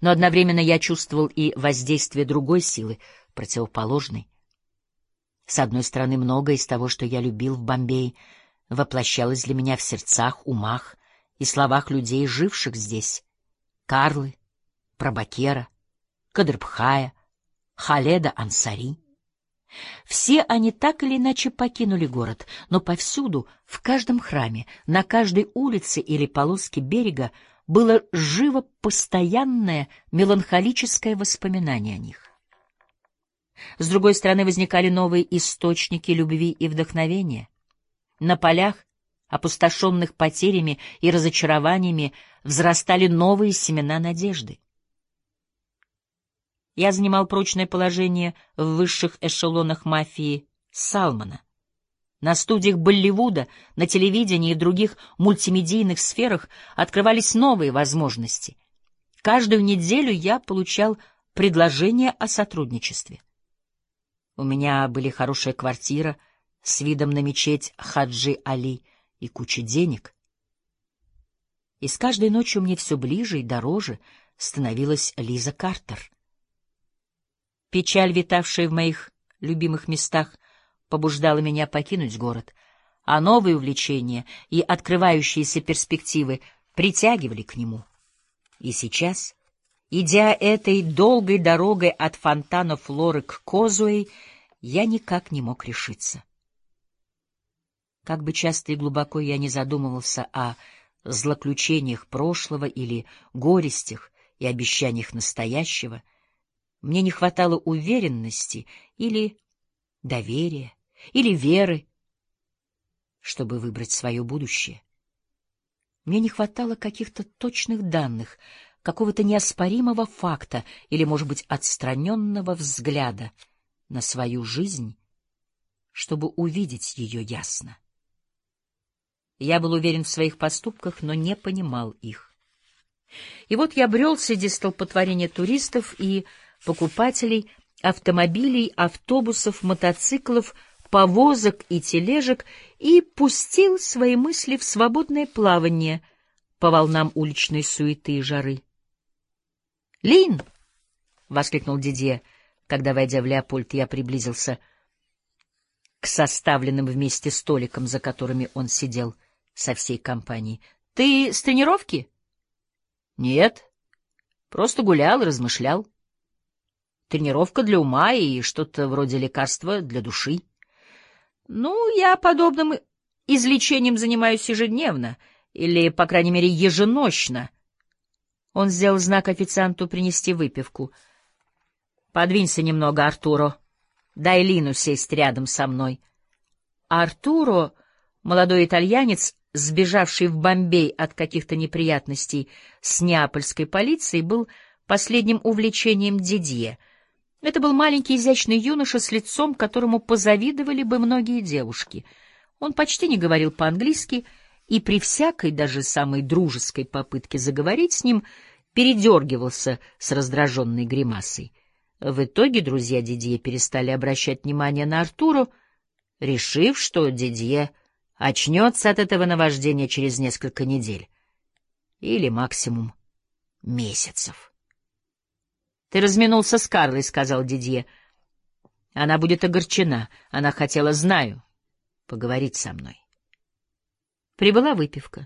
но одновременно я чувствовал и воздействие другой силы, противоположной. С одной стороны, многое из того, что я любил в Бомбее, воплощалось для меня в сердцах, умах и словах людей, живших здесь: Карлы, Прабакера, Кадрбхая, Халеда Ансари. Все они так или иначе покинули город, но повсюду, в каждом храме, на каждой улице или полоске берега было живо постоянное меланхолическое воспоминание о них. С другой стороны, возникали новые источники любви и вдохновения. На полях, опустошенных потерями и разочарованиями, взрастали новые семена надежды. Я занимал прочное положение в высших эшелонах мафии Салмана. На студиях Болливуда, на телевидении и в других мультимедийных сферах открывались новые возможности. Каждую неделю я получал предложения о сотрудничестве. У меня были хорошая квартира с видом на мечеть Хаджи Али и куча денег. И с каждой ночью мне все ближе и дороже становилась Лиза Картер. Печаль, витавшая в моих любимых местах, побуждала меня покинуть город, а новые увлечения и открывающиеся перспективы притягивали к нему. И сейчас, идя этой долгой дорогой от фонтана Флоры к Козуэй, я никак не мог решиться. Как бы часто и глубоко я не задумывался о злоключениях прошлого или горестях и обещаниях настоящего, мне не хватало уверенности или доверия, или веры, чтобы выбрать свое будущее. Мне не хватало каких-то точных данных, какого-то неоспоримого факта или, может быть, отстраненного взгляда на свою жизнь, чтобы увидеть ее ясно. Я был уверен в своих поступках, но не понимал их. И вот я брел среди столпотворения туристов и покупателей, автомобилей, автобусов, мотоциклов, повозок и тележек и пустил свои мысли в свободное плавание по волнам уличной суеты и жары. «Лин!» — воскликнул Дидье, когда, войдя в Леопольд, я приблизился к составленным вместе столикам, за которыми он сидел со всей компанией. «Ты с тренировки?» «Нет, просто гулял и размышлял. Тренировка для ума и что-то вроде лекарства для души. Ну, я подобным излечением занимаюсь ежедневно, или, по крайней мере, еженощно». Он сделал знак официанту принести выпивку. «Подвинься немного, Артуро. Дай Лину сесть рядом со мной». Артуро, молодой итальянец, сбежавший в Бомбей от каких-то неприятностей с неапольской полицией, был последним увлечением Дидье. Это был маленький изящный юноша с лицом, которому позавидовали бы многие девушки. Он почти не говорил по-английски, и при всякой, даже самой дружеской попытке заговорить с ним, передергивался с раздраженной гримасой. В итоге друзья Дидье перестали обращать внимание на Артуру, решив, что Дидье очнется от этого наваждения через несколько недель или максимум месяцев. «Ты разминулся с Карлой», — сказал Дидье. «Она будет огорчена. Она хотела, знаю, поговорить со мной». Прибыла выпивка.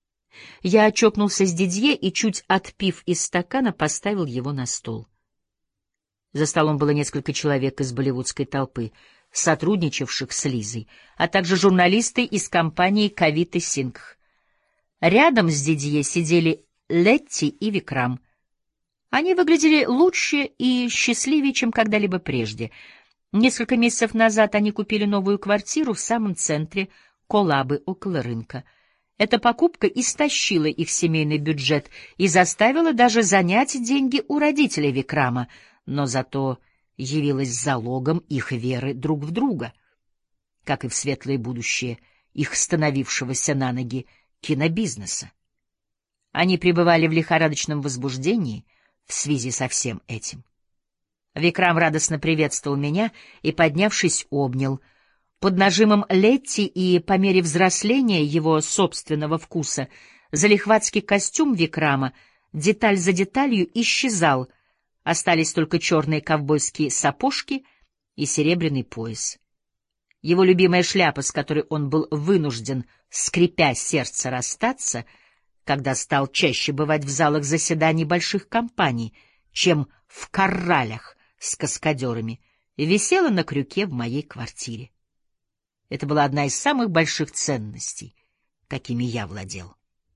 Я чокнулся с Дидье и, чуть отпив из стакана, поставил его на стол. За столом было несколько человек из болливудской толпы, сотрудничавших с Лизой, а также журналисты из компании «Кавиты Сингх». Рядом с Дидье сидели Летти и Викрам. Они выглядели лучше и счастливее, чем когда-либо прежде. Несколько месяцев назад они купили новую квартиру в самом центре Колабы, около рынка. Эта покупка истощила их семейный бюджет и заставила даже занять деньги у родителей Викрама, но зато явилась залогом их веры друг в друга, как и в светлое будущее их становившегося на ноги кинобизнеса. Они пребывали в лихорадочном возбуждении в связи со всем этим. Викрам радостно приветствовал меня и, поднявшись, обнял. Под нажимом Летти и по мере взросления его собственного вкуса залихватский костюм Викрама деталь за деталью исчезал, остались только черные ковбойские сапожки и серебряный пояс. Его любимая шляпа, с которой он был вынужден, скрипя сердце, расстаться, когда стал чаще бывать в залах заседаний больших компаний, чем в корралях с каскадерами, висела на крюке в моей квартире. Это была одна из самых больших ценностей, какими я владел.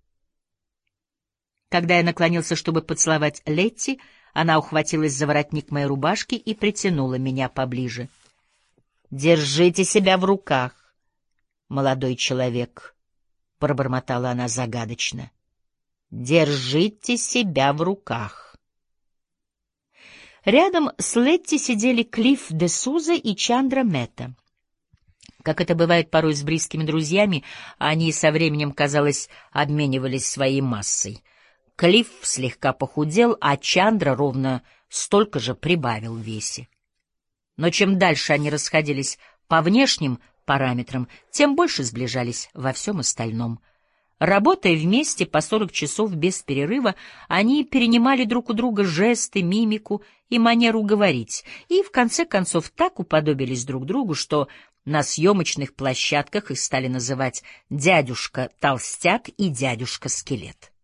Когда я наклонился, чтобы поцеловать Летти, она ухватилась за воротник моей рубашки и притянула меня поближе. «Держите себя в руках, молодой человек», — пробормотала она загадочно. «Держите себя в руках». Рядом с Летти сидели Клифф де Суза и Чандра Мета. Как это бывает порой с близкими друзьями, они со временем, казалось, обменивались своей массой. Клифф слегка похудел, а Чандра ровно столько же прибавил в весе. Но чем дальше они расходились по внешним параметрам, тем больше сближались во всем остальном. Работая вместе по 40 часов без перерыва, они перенимали друг у друга жесты, мимику и манеру говорить, и в конце концов так уподобились друг другу, что на съемочных площадках их стали называть «дядюшка Толстяк» и «дядюшка Скелет».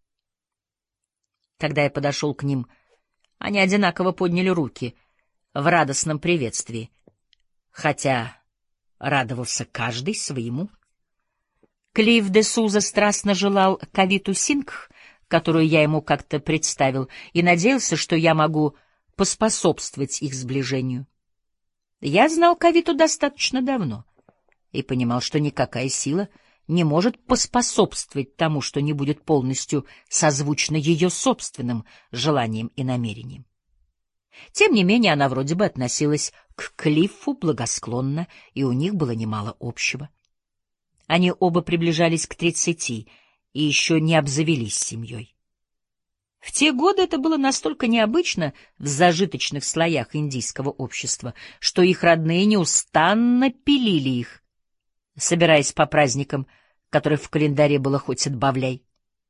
Когда я подошел к ним, они одинаково подняли руки в радостном приветствии, хотя радовался каждый своему. Клифф де Суза страстно желал Кавиту Сингх, которую я ему как-то представил, и надеялся, что я могу поспособствовать их сближению. Я знал Кавиту достаточно давно и понимал, что никакая сила не может поспособствовать тому, что не будет полностью созвучно ее собственным желаниям и намерениям. Тем не менее, она вроде бы относилась к Клиффу благосклонно, и у них было немало общего. Они оба приближались к 30 и еще не обзавелись семьей. В те годы это было настолько необычно в зажиточных слоях индийского общества, что их родные неустанно пилили их, собираясь по праздникам, которых в календаре было хоть отбавляй.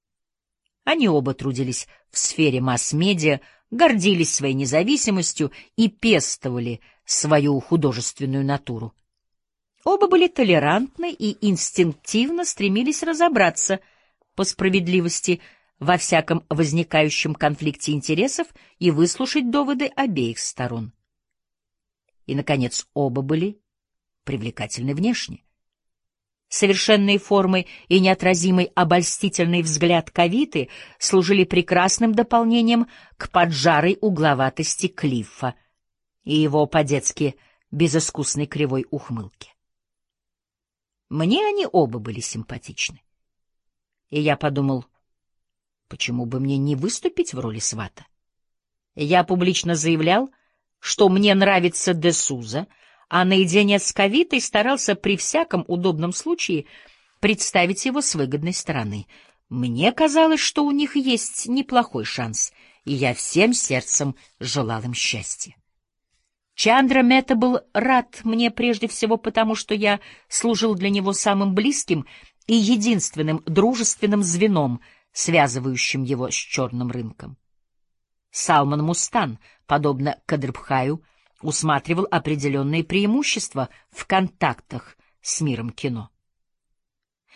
Они оба трудились в сфере масс-медиа, гордились своей независимостью и пестовали свою художественную натуру. Оба были толерантны и инстинктивно стремились разобраться по справедливости во всяком возникающем конфликте интересов и выслушать доводы обеих сторон. И, наконец, оба были привлекательны внешне. Совершенные формы и неотразимый обольстительный взгляд Кавиты служили прекрасным дополнением к поджарой угловатости Клиффа и его по-детски безыскусной кривой ухмылке. Мне они оба были симпатичны. И я подумал, почему бы мне не выступить в роли свата? Я публично заявлял, что мне нравится де Суза, а наедине с Кавитой старался при всяком удобном случае представить его с выгодной стороны. Мне казалось, что у них есть неплохой шанс, и я всем сердцем желал им счастья. Чандра Мета был рад мне прежде всего потому, что я служил для него самым близким и единственным дружественным звеном, связывающим его с черным рынком. Салман Мустан, подобно Кадрбхаю, усматривал определенные преимущества в контактах с миром кино.